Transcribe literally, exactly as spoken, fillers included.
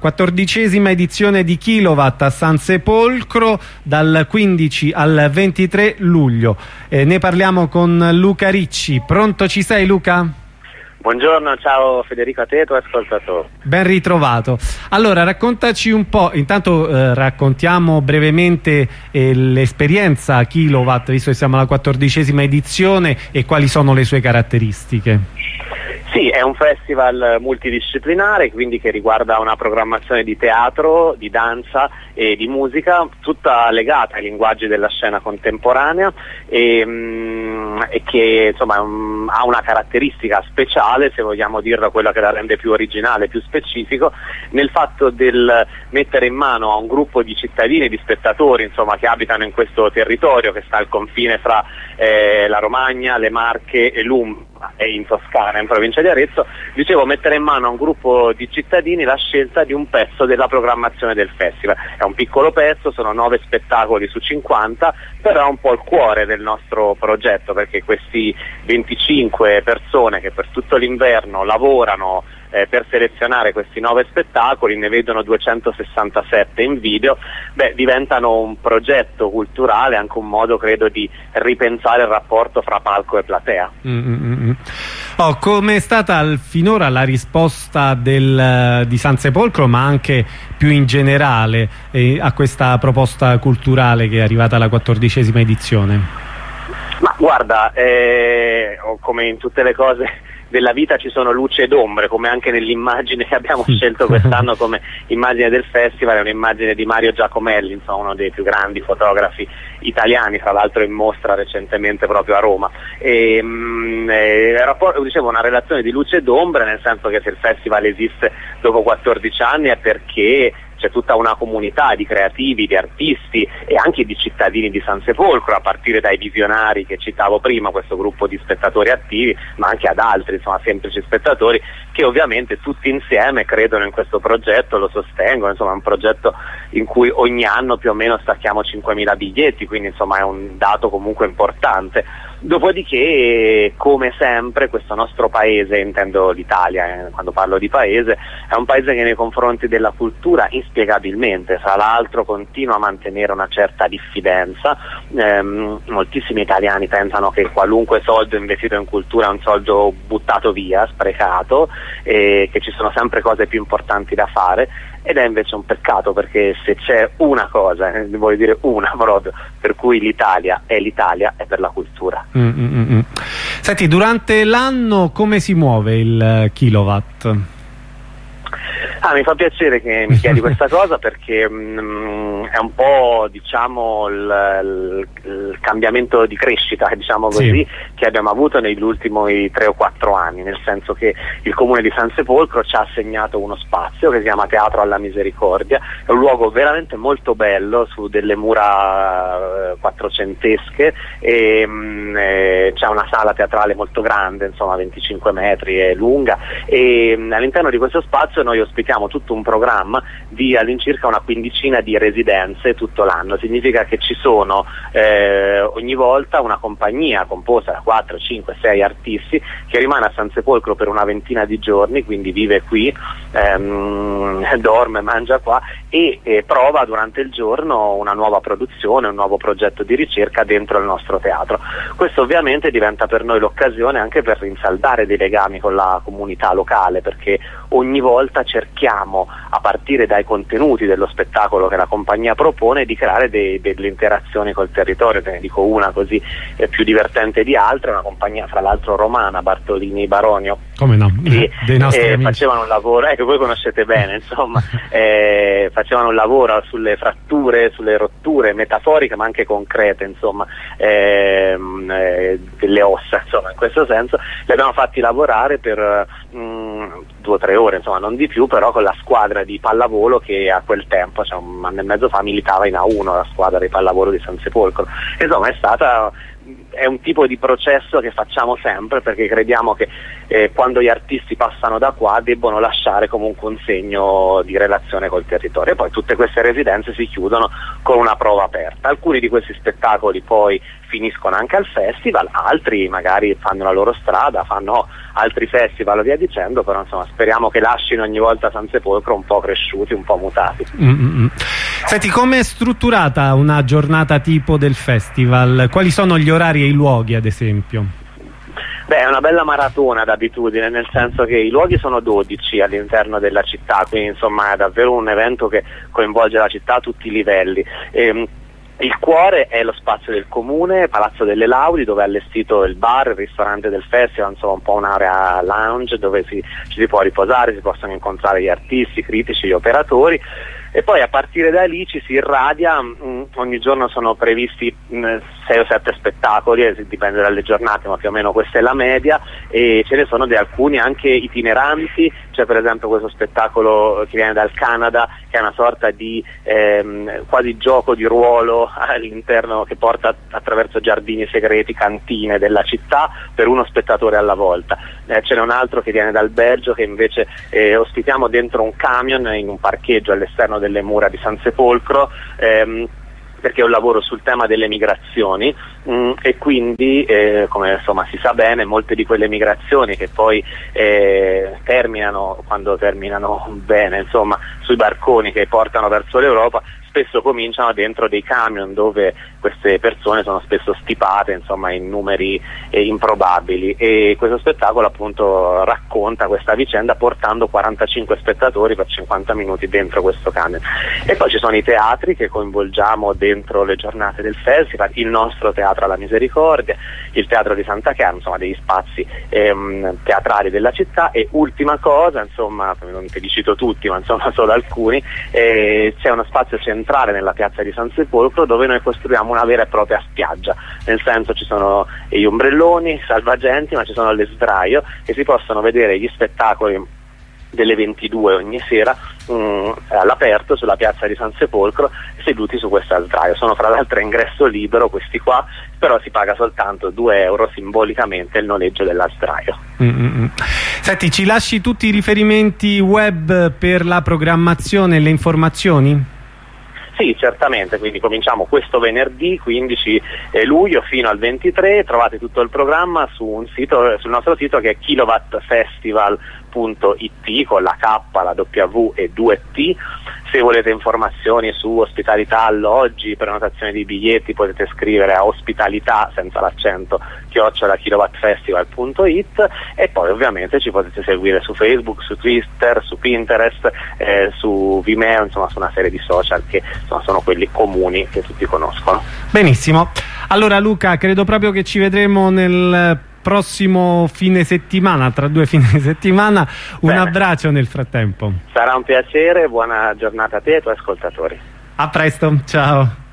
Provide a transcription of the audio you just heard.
quattordicesima edizione di Kilowatt a San Sepolcro dal quindici al ventitré luglio. Eh, ne parliamo con Luca Ricci. Pronto ci sei, Luca? Buongiorno, ciao Federico, a te e tuoi ascoltatori. Ben ritrovato. Allora, raccontaci un po', intanto eh, raccontiamo brevemente eh, l'esperienza Kilowatt, visto che siamo alla quattordicesima edizione, e quali sono le sue caratteristiche. Sì, è un festival multidisciplinare, quindi che riguarda una programmazione di teatro, di danza e di musica, tutta legata ai linguaggi della scena contemporanea e, mh, e che insomma um, ha una caratteristica speciale, se vogliamo dirla, quella che la rende più originale, più specifico, nel fatto del mettere in mano a un gruppo di cittadini e di spettatori insomma, che abitano in questo territorio che sta al confine fra eh, la Romagna, le Marche e l'Umbria e in Toscana, in provincia di Arezzo, dicevo, mettere in mano a un gruppo di cittadini la scelta di un pezzo della programmazione del festival. È un piccolo pezzo, sono nove spettacoli su cinquanta, però è un po' il cuore del nostro progetto, perché questi venticinque persone che per tutto l'inverno lavorano eh, per selezionare questi nove spettacoli, ne vedono duecentosessantasette in video, beh, diventano un progetto culturale, anche un modo, credo, di ripensare il rapporto fra palco e platea. Mm-hmm. Oh, come è stata finora la risposta del, di San Sepolcro, ma anche più in generale eh, a questa proposta culturale che è arrivata alla quattordicesima edizione? Ma guarda, eh, come in tutte le cose della vita ci sono luci ed ombre, come anche nell'immagine che abbiamo scelto quest'anno come immagine del festival. È un'immagine di Mario Giacomelli, insomma, uno dei più grandi fotografi italiani, fra l'altro in mostra recentemente proprio a Roma. E, mh, eh, rapport, dicevo, una relazione di luce ed ombre, nel senso che se il festival esiste dopo quattordici anni è perché c'è tutta una comunità di creativi, di artisti e anche di cittadini di San Sepolcro, a partire dai visionari che citavo prima, questo gruppo di spettatori attivi, ma anche ad altri, insomma, semplici spettatori, che ovviamente tutti insieme credono in questo progetto, lo sostengono. Insomma, è un progetto in cui ogni anno più o meno stacchiamo cinquemila biglietti, quindi insomma è un dato comunque importante. Dopodiché, come sempre, questo nostro paese, intendo l'Italia, eh, quando parlo di paese, è un paese che nei confronti della cultura inspiegabilmente, fra l'altro, continua a mantenere una certa diffidenza. Ehm, moltissimi italiani pensano che qualunque soldo investito in cultura è un soldo buttato via, sprecato, e che ci sono sempre cose più importanti da fare. Ed è invece un peccato, perché se c'è una cosa, eh, voglio dire una proprio, per cui l'Italia è l'Italia, è per la cultura. Mm, mm, mm. Senti, durante l'anno come si muove il Kilowatt? Ah, mi fa piacere che mi chiedi questa cosa, perché mh, è un po', diciamo, il, il, il cambiamento di crescita, diciamo così, sì, che abbiamo avuto negli ultimi tre o quattro anni, nel senso che il comune di San Sepolcro ci ha assegnato uno spazio che si chiama Teatro alla Misericordia. È un luogo veramente molto bello, su delle mura eh, quattrocentesche, e mh, eh, c'è una sala teatrale molto grande, insomma venticinque metri è lunga, e mh, all'interno di questo spazio noi ospitiamo tutto un programma di all'incirca una quindicina di residenze tutto l'anno. Significa che ci sono eh, ogni volta una compagnia composta da quattro, cinque, sei artisti che rimane a San Sepolcro per una ventina di giorni, quindi vive qui, ehm, dorme, mangia qua e eh, prova durante il giorno una nuova produzione, un nuovo progetto di ricerca dentro il nostro teatro. Questo ovviamente diventa per noi l'occasione anche per rinsaldare dei legami con la comunità locale, perché ogni volta cerchiamo, a partire dai contenuti dello spettacolo che la compagnia propone, di creare dei, delle interazioni col territorio. Te ne dico una così eh, più divertente di altre, una compagnia fra l'altro romana, Bartolini Baronio. Come no? Che, dei nostri eh, amici. Facevano un lavoro, eh, che voi conoscete bene, insomma, eh, facevano un lavoro sulle fratture, sulle rotture metaforiche ma anche concrete, insomma, ehm, eh, delle ossa, insomma, in questo senso. Li abbiamo fatti lavorare per mh, due o tre ore, insomma, non di più, però con la squadra di pallavolo che a quel tempo, cioè un anno e mezzo fa, militava in A uno, la squadra di pallavolo di San Sepolcro. Insomma, è stata è un tipo di processo che facciamo sempre, perché crediamo che eh, quando gli artisti passano da qua debbono lasciare comunque un segno di relazione col territorio, e poi tutte queste residenze si chiudono con una prova aperta. Alcuni di questi spettacoli poi finiscono anche al festival, altri magari fanno la loro strada, fanno altri festival e via dicendo, però insomma speriamo che lasciano ogni volta San Sepolcro un po' cresciuti, un po' mutati. Mm-hmm. Senti, come è strutturata una giornata tipo del festival? Quali sono gli orari e i luoghi, ad esempio? Beh, è una bella maratona d'abitudine, nel senso che i luoghi sono dodici all'interno della città, quindi insomma è davvero un evento che coinvolge la città a tutti i livelli. E, il cuore è lo spazio del comune, Palazzo delle Laudi, dove è allestito il bar, il ristorante del festival, insomma un po' un'area lounge dove si, ci si può riposare, si possono incontrare gli artisti, i critici, gli operatori. E poi a partire da lì ci si irradia, mh, ogni giorno sono previsti sei o sette spettacoli, eh, dipende dalle giornate, ma più o meno questa è la media, e ce ne sono di alcuni anche itineranti. C'è per esempio questo spettacolo che viene dal Canada, che è una sorta di ehm, quasi gioco di ruolo all'interno, che porta attraverso giardini segreti, cantine della città, per uno spettatore alla volta. Eh, ce n'è un altro che viene dal Belgio, che invece eh, ospitiamo dentro un camion in un parcheggio all'esterno delle mura di San Sepolcro, ehm, perché è un lavoro sul tema delle migrazioni, mh, e quindi eh, come insomma si sa bene, molte di quelle migrazioni che poi eh, terminano, quando terminano bene, insomma sui barconi che portano verso l'Europa, spesso cominciano dentro dei camion dove queste persone sono spesso stipate, insomma, in numeri eh, improbabili, e questo spettacolo appunto racconta questa vicenda portando quarantacinque spettatori per cinquanta minuti dentro questo camion. E poi ci sono i teatri che coinvolgiamo dentro le giornate del festival, il nostro Teatro alla Misericordia, il Teatro di Santa Chiara, insomma degli spazi ehm, teatrali della città. E ultima cosa, insomma, non te li cito tutti, ma insomma solo alcuni, eh, c'è uno spazio centrale nella piazza di San Sepolcro dove noi costruiamo una vera e propria spiaggia, nel senso ci sono gli ombrelloni, salvagenti, ma ci sono le sdraio, e si possono vedere gli spettacoli delle ventidue ogni sera mh, all'aperto sulla piazza di San Sepolcro, seduti su questa sdraio. Sono fra l'altro a ingresso libero questi qua, però si paga soltanto due euro simbolicamente il noleggio della sdraio. Mm-hmm. Senti, ci lasci tutti i riferimenti web per la programmazione e le informazioni? Sì, certamente, quindi cominciamo questo venerdì quindici luglio fino al ventitré, trovate tutto il programma su un sito, sul nostro sito, che è kilowatt festival punto it, con la K, la W e due T. Se volete informazioni su ospitalità, alloggi, prenotazione di biglietti, potete scrivere a ospitalità senza l'accento chiocciola kilowattfestival punto it, e poi ovviamente ci potete seguire su Facebook, su Twitter, su Pinterest, eh, su Vimeo, insomma su una serie di social che insomma, sono quelli comuni che tutti conoscono. Benissimo, allora Luca, credo proprio che ci vedremo nel prossimo fine settimana, tra due fine settimana. Un Bene. abbraccio nel frattempo. Sarà un piacere, buona giornata a te e ai tuoi ascoltatori. A presto, ciao.